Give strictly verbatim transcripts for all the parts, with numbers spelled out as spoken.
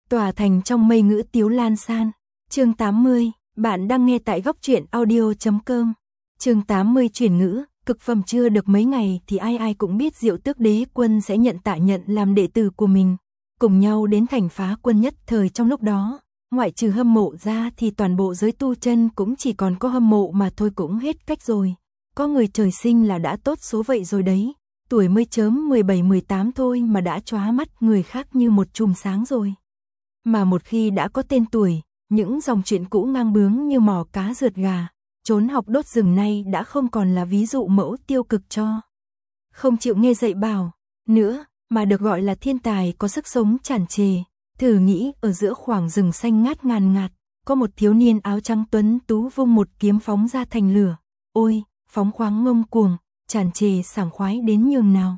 Tòa thành trong mây ngữ tiếu lan san. Chương tám mươi, bạn đang nghe tại góc truyện audio chấm com. Chương tám mươi chuyển ngữ, cực phẩm chưa được mấy ngày thì ai ai cũng biết Diệu Tước Đế Quân sẽ nhận Tạ Nhận làm đệ tử của mình, cùng nhau đến thành Phá Quân nhất thời trong lúc đó. Ngoại trừ hâm mộ ra thì toàn bộ giới tu chân cũng chỉ còn có hâm mộ mà thôi, cũng hết cách rồi. Có người trời sinh là đã tốt số vậy rồi đấy, tuổi mới chớm mười bảy mười tám thôi mà đã chóa mắt người khác như một chùm sáng rồi. Mà một khi đã có tên tuổi, những dòng chuyện cũ ngang bướng như mò cá rượt gà, trốn học đốt rừng nay đã không còn là ví dụ mẫu tiêu cực cho không chịu nghe dạy bảo nữa, mà được gọi là thiên tài có sức sống tràn trề. Thử nghĩ ở giữa khoảng rừng xanh ngát ngàn ngạt, có một thiếu niên áo trắng tuấn tú vung một kiếm phóng ra thành lửa. Ôi, phóng khoáng ngông cuồng, tràn trề sảng khoái đến nhường nào.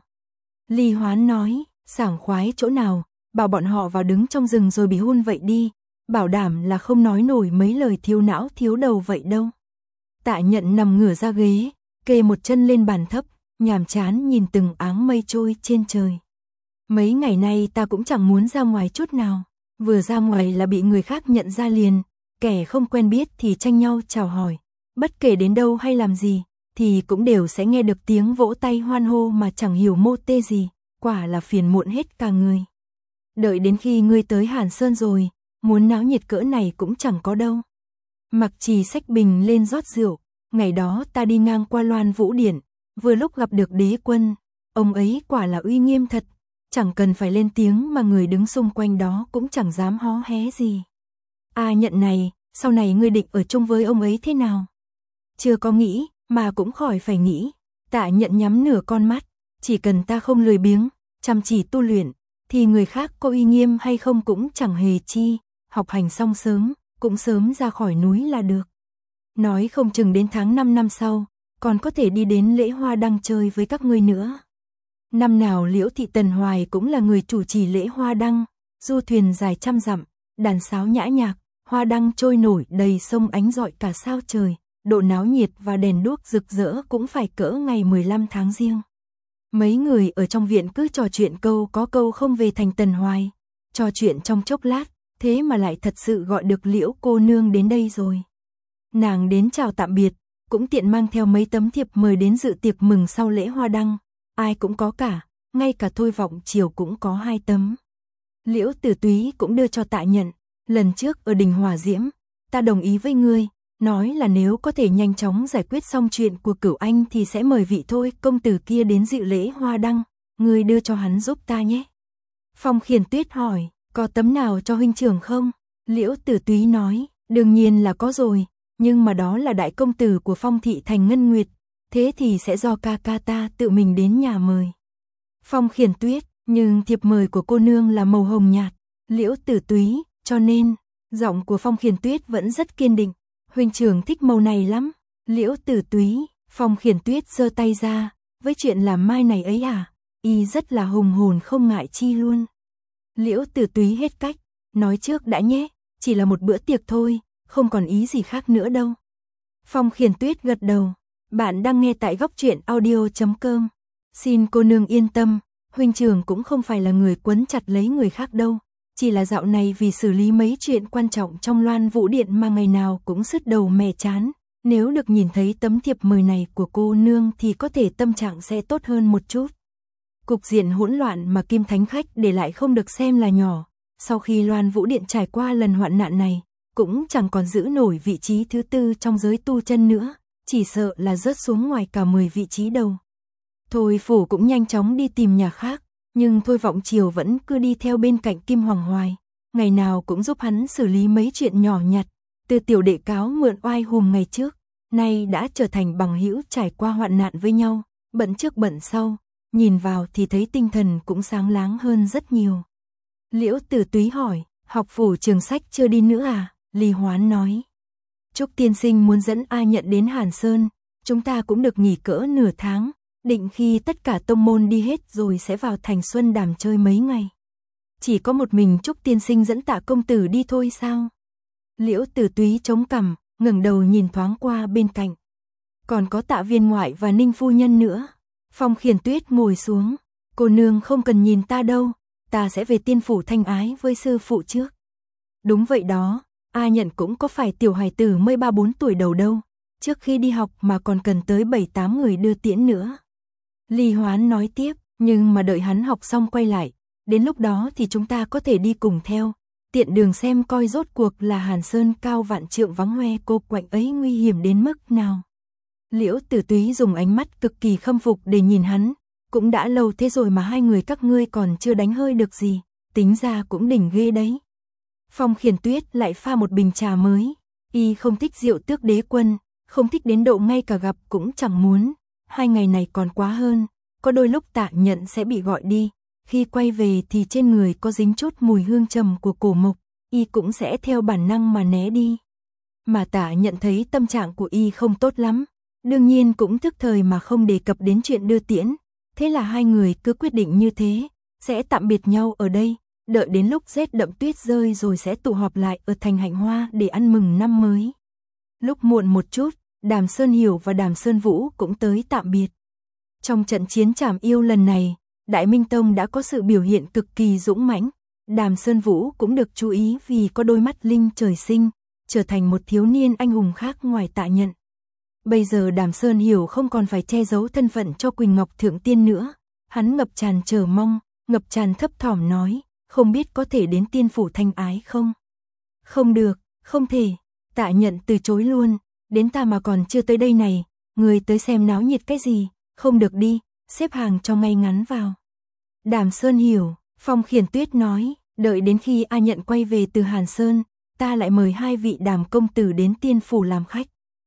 Ly Hoán nói, sảng khoái chỗ nào, bảo bọn họ vào đứng trong rừng rồi bị hun vậy đi, bảo đảm là không nói nổi mấy lời thiếu não thiếu đầu vậy đâu. Tạ Nhận nằm ngửa ra ghế, kê một chân lên bàn thấp, nhàm chán nhìn từng áng mây trôi trên trời. Mấy ngày nay ta cũng chẳng muốn ra ngoài chút nào, vừa ra ngoài là bị người khác nhận ra liền, kẻ không quen biết thì tranh nhau chào hỏi, bất kể đến đâu hay làm gì, thì cũng đều sẽ nghe được tiếng vỗ tay hoan hô mà chẳng hiểu mô tê gì, quả là phiền muộn hết cả người. Đợi đến khi ngươi tới Hàn Sơn rồi, muốn náo nhiệt cỡ này cũng chẳng có đâu. Mặc Trì xách bình lên rót rượu, ngày đó ta đi ngang qua Loan Vũ Điện, vừa lúc gặp được Đế Quân, ông ấy quả là uy nghiêm thật, chẳng cần phải lên tiếng mà người đứng xung quanh đó cũng chẳng dám hó hé gì. A Nhận này, sau này ngươi định ở chung với ông ấy thế nào? Chưa có nghĩ, mà cũng khỏi phải nghĩ. Tạ Nhận nhắm nửa con mắt, chỉ cần ta không lười biếng, chăm chỉ tu luyện, thì người khác có uy nghiêm hay không cũng chẳng hề chi, học hành xong sớm, cũng sớm ra khỏi núi là được. Nói không chừng đến tháng năm năm sau, còn có thể đi đến lễ hoa đăng chơi với các ngươi nữa. Năm nào Liễu Thị Tần Hoài cũng là người chủ trì lễ hoa đăng, du thuyền dài trăm dặm, đàn sáo nhã nhạc, hoa đăng trôi nổi đầy sông ánh rọi cả sao trời, độ náo nhiệt và đèn đuốc rực rỡ cũng phải cỡ ngày mười lăm tháng Giêng. Mấy người ở trong viện cứ trò chuyện câu có câu không về thành Tần Hoài, trò chuyện trong chốc lát, thế mà lại thật sự gọi được Liễu cô nương đến đây rồi. Nàng đến chào tạm biệt, cũng tiện mang theo mấy tấm thiệp mời đến dự tiệc mừng sau lễ hoa đăng, ai cũng có cả, ngay cả Thôi Vọng Chiều cũng có hai tấm. Liễu Tử Túy cũng đưa cho Tạ Nhận, lần trước ở đình Hỏa Diễm, ta đồng ý với ngươi, nói là nếu có thể nhanh chóng giải quyết xong chuyện của Cửu Anh thì sẽ mời vị Thôi công tử kia đến dự lễ hoa đăng, ngươi đưa cho hắn giúp ta nhé. Phong Khiển Tuyết hỏi, có tấm nào cho huynh trưởng không? Liễu Tử Túy nói, đương nhiên là có rồi, nhưng mà đó là đại công tử của Phong thị thành Ngân Nguyệt, thế thì sẽ do ca ca ta tự mình đến nhà mời. Phong Khiển Tuyết, nhưng thiệp mời của cô nương là màu hồng nhạt. Liễu Tử Túy, cho nên, giọng của Phong Khiển Tuyết vẫn rất kiên định, huynh trưởng thích màu này lắm. Liễu Tử Túy, Phong Khiển Tuyết giơ tay ra, với chuyện làm mai này ấy à, y rất là hùng hồn không ngại chi luôn. Liễu Tử Túy hết cách, nói trước đã nhé, chỉ là một bữa tiệc thôi, không còn ý gì khác nữa đâu. Phong Khiển Tuyết gật đầu, bạn đang nghe tại góc truyện audio chấm com. Xin cô nương yên tâm, huynh trưởng cũng không phải là người quấn chặt lấy người khác đâu, chỉ là dạo này vì xử lý mấy chuyện quan trọng trong Loan Vũ Điện mà ngày nào cũng sứt đầu mẻ chán, nếu được nhìn thấy tấm thiệp mời này của cô nương thì có thể tâm trạng sẽ tốt hơn một chút. Cục diện hỗn loạn mà Kim Thánh Khách để lại không được xem là nhỏ, sau khi Loan Vũ Điện trải qua lần hoạn nạn này, cũng chẳng còn giữ nổi vị trí thứ tư trong giới tu chân nữa, chỉ sợ là rớt xuống ngoài cả mười vị trí đầu. Thôi Phủ cũng nhanh chóng đi tìm nhà khác, nhưng Thôi Vọng Chiều vẫn cứ đi theo bên cạnh Kim Hoàng Hoài, ngày nào cũng giúp hắn xử lý mấy chuyện nhỏ nhặt, từ tiểu đệ cáo mượn oai hùm ngày trước, nay đã trở thành bằng hữu trải qua hoạn nạn với nhau, bận trước bận sau, nhìn vào thì thấy tinh thần cũng sáng láng hơn rất nhiều. Liễu Tử Túy hỏi, học phủ trường sách chưa đi nữa à? Ly Hoán nói, Trúc tiên sinh muốn dẫn A Nhận đến Hàn Sơn, chúng ta cũng được nghỉ cỡ nửa tháng, định khi tất cả tông môn đi hết rồi sẽ vào thành Xuân Đàm chơi mấy ngày. Chỉ có một mình Trúc tiên sinh dẫn Tạ công tử đi thôi sao? Liễu Tử Túy chống cằm, ngẩng đầu nhìn thoáng qua bên cạnh. Còn có Tạ viên ngoại và Ninh phu nhân nữa. Phong Khiển Tuyết ngồi xuống, cô nương không cần nhìn ta đâu, ta sẽ về tiên phủ Thanh Ái với sư phụ trước. Đúng vậy đó, A Nhận cũng có phải tiểu hài tử mới ba bốn tuổi đầu đâu, trước khi đi học mà còn cần tới bảy tám người đưa tiễn nữa. Lý Hoán nói tiếp, nhưng mà đợi hắn học xong quay lại, đến lúc đó thì chúng ta có thể đi cùng theo, tiện đường xem coi rốt cuộc là Hàn Sơn cao vạn trượng vắng hoe cô quạnh ấy nguy hiểm đến mức nào. Liễu Tử Túy dùng ánh mắt cực kỳ khâm phục để nhìn hắn, cũng đã lâu thế rồi mà hai người các ngươi còn chưa đánh hơi được gì, tính ra cũng đỉnh ghê đấy. Phong Khiển Tuyết lại pha một bình trà mới, y không thích rượu Tước Đế Quân, không thích đến độ ngay cả gặp cũng chẳng muốn, hai ngày này còn quá hơn, có đôi lúc Tạ Nhận sẽ bị gọi đi, khi quay về thì trên người có dính chút mùi hương trầm của cổ mộc, y cũng sẽ theo bản năng mà né đi. Mà Tạ Nhận thấy tâm trạng của y không tốt lắm, đương nhiên cũng thức thời mà không đề cập đến chuyện đưa tiễn, thế là hai người cứ quyết định như thế, sẽ tạm biệt nhau ở đây, đợi đến lúc rét đậm tuyết rơi rồi sẽ tụ họp lại ở thành Hạnh Hoa để ăn mừng năm mới. Lúc muộn một chút, Đàm Sơn Hiểu và Đàm Sơn Vũ cũng tới tạm biệt. Trong trận chiến trảm yêu lần này, Đại Minh Tông đã có sự biểu hiện cực kỳ dũng mãnh, Đàm Sơn Vũ cũng được chú ý vì có đôi mắt linh trời sinh, trở thành một thiếu niên anh hùng khác ngoài Tạ Nhận. Bây giờ Đàm Sơn Hiểu không còn phải che giấu thân phận cho Quỳnh Ngọc Thượng Tiên nữa, hắn ngập tràn chờ mong, ngập tràn thấp thỏm nói, không biết có thể đến tiên phủ Thanh Ái không? Không được, không thể, Tạ Nhận từ chối luôn, đến ta mà còn chưa tới đây này, người tới xem náo nhiệt cái gì, không được đi, xếp hàng cho ngay ngắn vào. Đàm Sơn Hiểu, Phong Khiển Tuyết nói, đợi đến khi A Nhận quay về từ Hàn Sơn, ta lại mời hai vị Đàm công tử đến tiên phủ làm khách.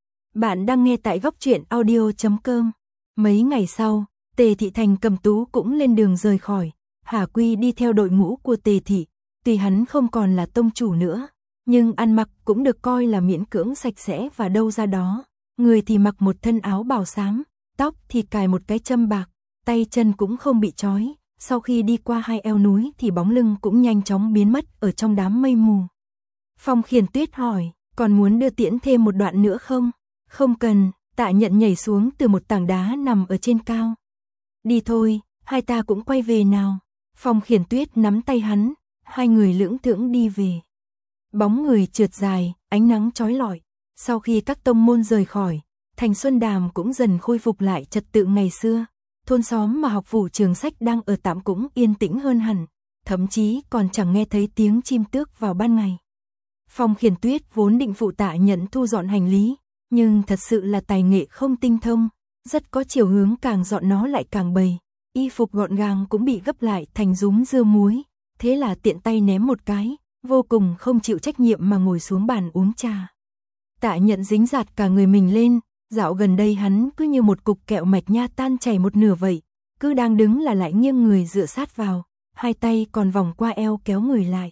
Bạn đang nghe tại góc truyện audio chấm com. Mấy ngày sau, Tề Thị Thành Cầm Tú cũng lên đường rời khỏi, Hà Quy đi theo đội ngũ của Tề Thị, tuy hắn không còn là tông chủ nữa, nhưng ăn mặc cũng được coi là miễn cưỡng sạch sẽ và đâu ra đó, người thì mặc một thân áo bào xám, tóc thì cài một cái châm bạc, tay chân cũng không bị trói, sau khi đi qua hai eo núi thì bóng lưng cũng nhanh chóng biến mất ở trong đám mây mù. Phong Khiển Tuyết hỏi, còn muốn đưa tiễn thêm một đoạn nữa không? Không cần, Tạ Nhận nhảy xuống từ một tảng đá nằm ở trên cao. Đi thôi, hai ta cũng quay về nào. Phong Khiển Tuyết nắm tay hắn, hai người lưỡng thưởng đi về. Bóng người trượt dài, ánh nắng chói lọi. Sau khi các tông môn rời khỏi, thành Xuân Đàm cũng dần khôi phục lại trật tự ngày xưa. Thôn xóm mà học phủ trường sách đang ở tạm cũng yên tĩnh hơn hẳn, thậm chí còn chẳng nghe thấy tiếng chim tước vào ban ngày. Phong Khiển Tuyết vốn định phụ Tạ Nhận thu dọn hành lý, nhưng thật sự là tài nghệ không tinh thông, rất có chiều hướng càng dọn nó lại càng bầy, y phục gọn gàng cũng bị gấp lại thành rúm dưa muối, thế là tiện tay ném một cái, vô cùng không chịu trách nhiệm mà ngồi xuống bàn uống trà. Tạ Nhận dính dạt cả người mình lên, dạo gần đây hắn cứ như một cục kẹo mạch nha tan chảy một nửa vậy, cứ đang đứng là lại nghiêng người dựa sát vào, hai tay còn vòng qua eo kéo người lại.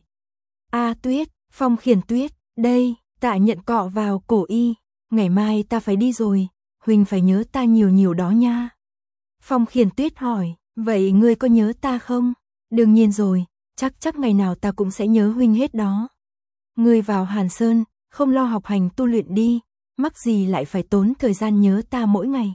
A Tuyết, Phong Khiển Tuyết, đây, Tạ Nhận cọ vào cổ y, ngày mai ta phải đi rồi, huynh phải nhớ ta nhiều nhiều đó nha. Phong Khiển Tuyết hỏi, vậy ngươi có nhớ ta không? Đương nhiên rồi, chắc chắc ngày nào ta cũng sẽ nhớ huynh hết đó. Ngươi vào Hàn Sơn, không lo học hành tu luyện đi, mắc gì lại phải tốn thời gian nhớ ta mỗi ngày.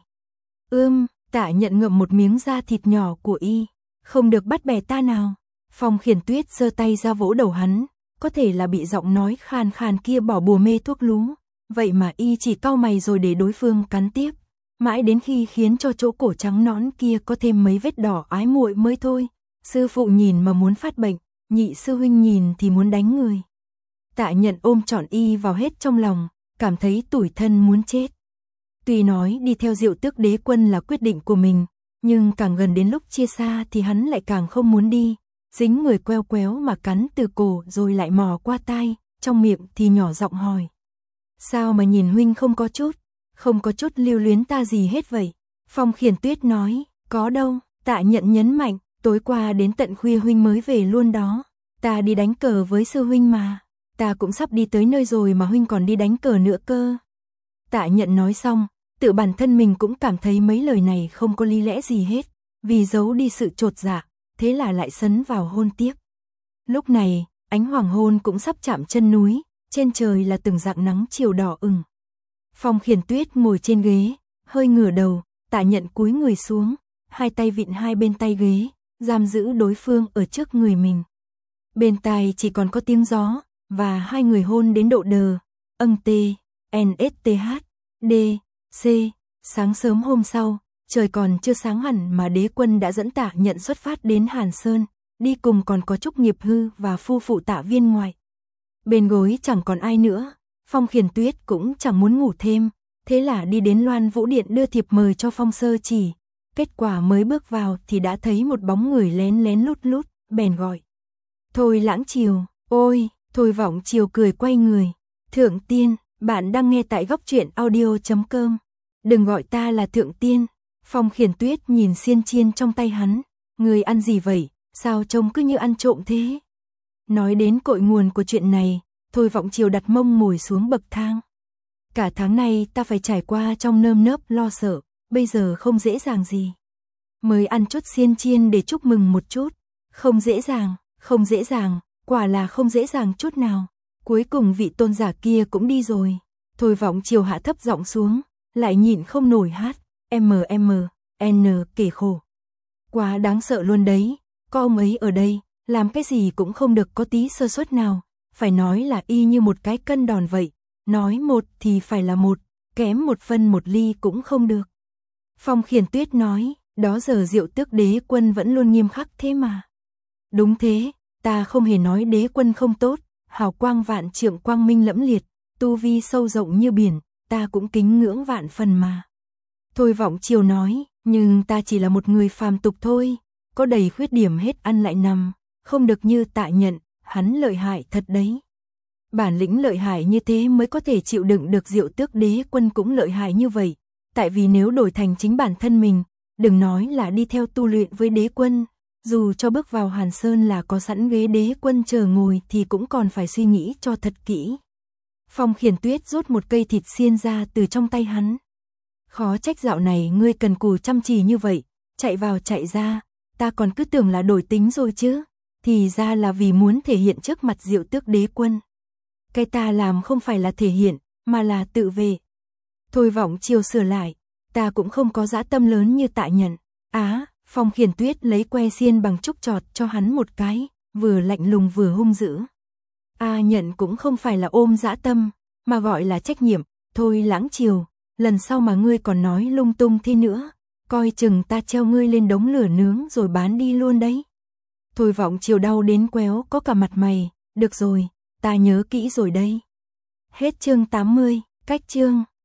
Ưm, Tạ Nhận ngậm một miếng da thịt nhỏ của y, không được bắt bẻ ta nào. Phong Khiển Tuyết giơ tay ra vỗ đầu hắn, có thể là bị giọng nói khàn khàn kia bỏ bùa mê thuốc lú, vậy mà y chỉ cau mày rồi để đối phương cắn tiếp, mãi đến khi khiến cho chỗ cổ trắng nõn kia có thêm mấy vết đỏ ái muội mới thôi. Sư phụ nhìn mà muốn phát bệnh, nhị sư huynh nhìn thì muốn đánh người. Tạ Nhận ôm trọn y vào hết trong lòng, cảm thấy tủi thân muốn chết. Tuy nói đi theo Diệu Tước Đế Quân là quyết định của mình, nhưng càng gần đến lúc chia xa thì hắn lại càng không muốn đi, dính người queo quéo mà cắn từ cổ rồi lại mò qua tai, trong miệng thì nhỏ giọng hỏi. Sao mà nhìn huynh không có chút, không có chút lưu luyến ta gì hết vậy? Phong Khiển Tuyết nói, có đâu. Tạ Nhận nhấn mạnh, tối qua đến tận khuya huynh mới về luôn đó, ta đi đánh cờ với sư huynh mà, ta cũng sắp đi tới nơi rồi mà huynh còn đi đánh cờ nữa cơ. Tạ Nhận nói xong, tự bản thân mình cũng cảm thấy mấy lời này không có lý lẽ gì hết, vì giấu đi sự chột dạ, thế là lại sấn vào hôn tiếp. Lúc này, ánh hoàng hôn cũng sắp chạm chân núi, trên trời là từng dạng nắng chiều đỏ ửng. Phong Khiển Tuyết ngồi trên ghế, hơi ngửa đầu, Tạ Nhận cúi người xuống, hai tay vịn hai bên tay ghế, giam giữ đối phương ở trước người mình. Bên tai chỉ còn có tiếng gió, và hai người hôn đến độ đờ, âng tê, en ét tê hát, đê, xê. Sáng sớm hôm sau, trời còn chưa sáng hẳn mà Đế Quân đã dẫn Tạ Nhận xuất phát đến Hàn Sơn, đi cùng còn có Trúc Nghiệp Hư và phu phụ Tạ Viên Ngoại. Bên gối chẳng còn ai nữa, Phong Khiển Tuyết cũng chẳng muốn ngủ thêm, thế là đi đến Loan Vũ Điện đưa thiệp mời cho Phong Sơ Chỉ. Kết quả mới bước vào thì đã thấy một bóng người lén lén lút lút, bèn gọi. Thôi Lãng Triều, ôi, Thôi Vọng Triều cười quay người. Thượng Tiên, bạn đang nghe tại góc truyện audio chấm com. Đừng gọi ta là Thượng Tiên. Phong Khiển Tuyết nhìn xiên chiên trong tay hắn. Người ăn gì vậy, sao trông cứ như ăn trộm thế? Nói đến cội nguồn của chuyện này, Thôi Vọng Triều đặt mông ngồi xuống bậc thang. Cả tháng này ta phải trải qua trong nơm nớp lo sợ, bây giờ không dễ dàng gì. Mới ăn chút xiên chiên để chúc mừng một chút. Không dễ dàng, không dễ dàng, quả là không dễ dàng chút nào. Cuối cùng vị tôn giả kia cũng đi rồi. Thôi Vọng Triều hạ thấp giọng xuống, lại nhịn không nổi hát. em em en kể khổ. Quá đáng sợ luôn đấy, có ông ấy ở đây, làm cái gì cũng không được có tí sơ suất nào. Phải nói là y như một cái cân đòn vậy. Nói một thì phải là một, kém một phân một ly cũng không được. Phong Khiển Tuyết nói, đó giờ Diệu Tước Đế Quân vẫn luôn nghiêm khắc thế mà. Đúng thế, ta không hề nói Đế Quân không tốt, hào quang vạn trượng quang minh lẫm liệt, tu vi sâu rộng như biển, ta cũng kính ngưỡng vạn phần mà. Thôi Vọng Triều nói, nhưng ta chỉ là một người phàm tục thôi, có đầy khuyết điểm hết ăn lại nằm, không được như Tạ Nhận, hắn lợi hại thật đấy. Bản lĩnh lợi hại như thế mới có thể chịu đựng được Diệu Tước Đế Quân cũng lợi hại như vậy, tại vì nếu đổi thành chính bản thân mình, đừng nói là đi theo tu luyện với Đế Quân, dù cho bước vào Hàn Sơn là có sẵn ghế Đế Quân chờ ngồi thì cũng còn phải suy nghĩ cho thật kỹ. Phong Khiển Tuyết rút một cây thịt xiên ra từ trong tay hắn. Khó trách dạo này ngươi cần cù chăm chỉ như vậy, chạy vào chạy ra, ta còn cứ tưởng là đổi tính rồi chứ, thì ra là vì muốn thể hiện trước mặt Diệu Tước Đế Quân. Cái ta làm không phải là thể hiện, mà là tự vệ. Thôi Vọng Triều sửa lại, ta cũng không có dã tâm lớn như Tạ Nhận. Á, Phong Khiển Tuyết lấy que xiên bằng trúc chọt cho hắn một cái, vừa lạnh lùng vừa hung dữ. A Nhận cũng không phải là ôm dã tâm, mà gọi là trách nhiệm. Thôi Lãng Triều, lần sau mà ngươi còn nói lung tung thế nữa, coi chừng ta treo ngươi lên đống lửa nướng rồi bán đi luôn đấy. Thôi Vọng Triều đau đến quéo có cả mặt mày, được rồi, ta nhớ kỹ rồi đây. Hết chương tám mươi, cách chương.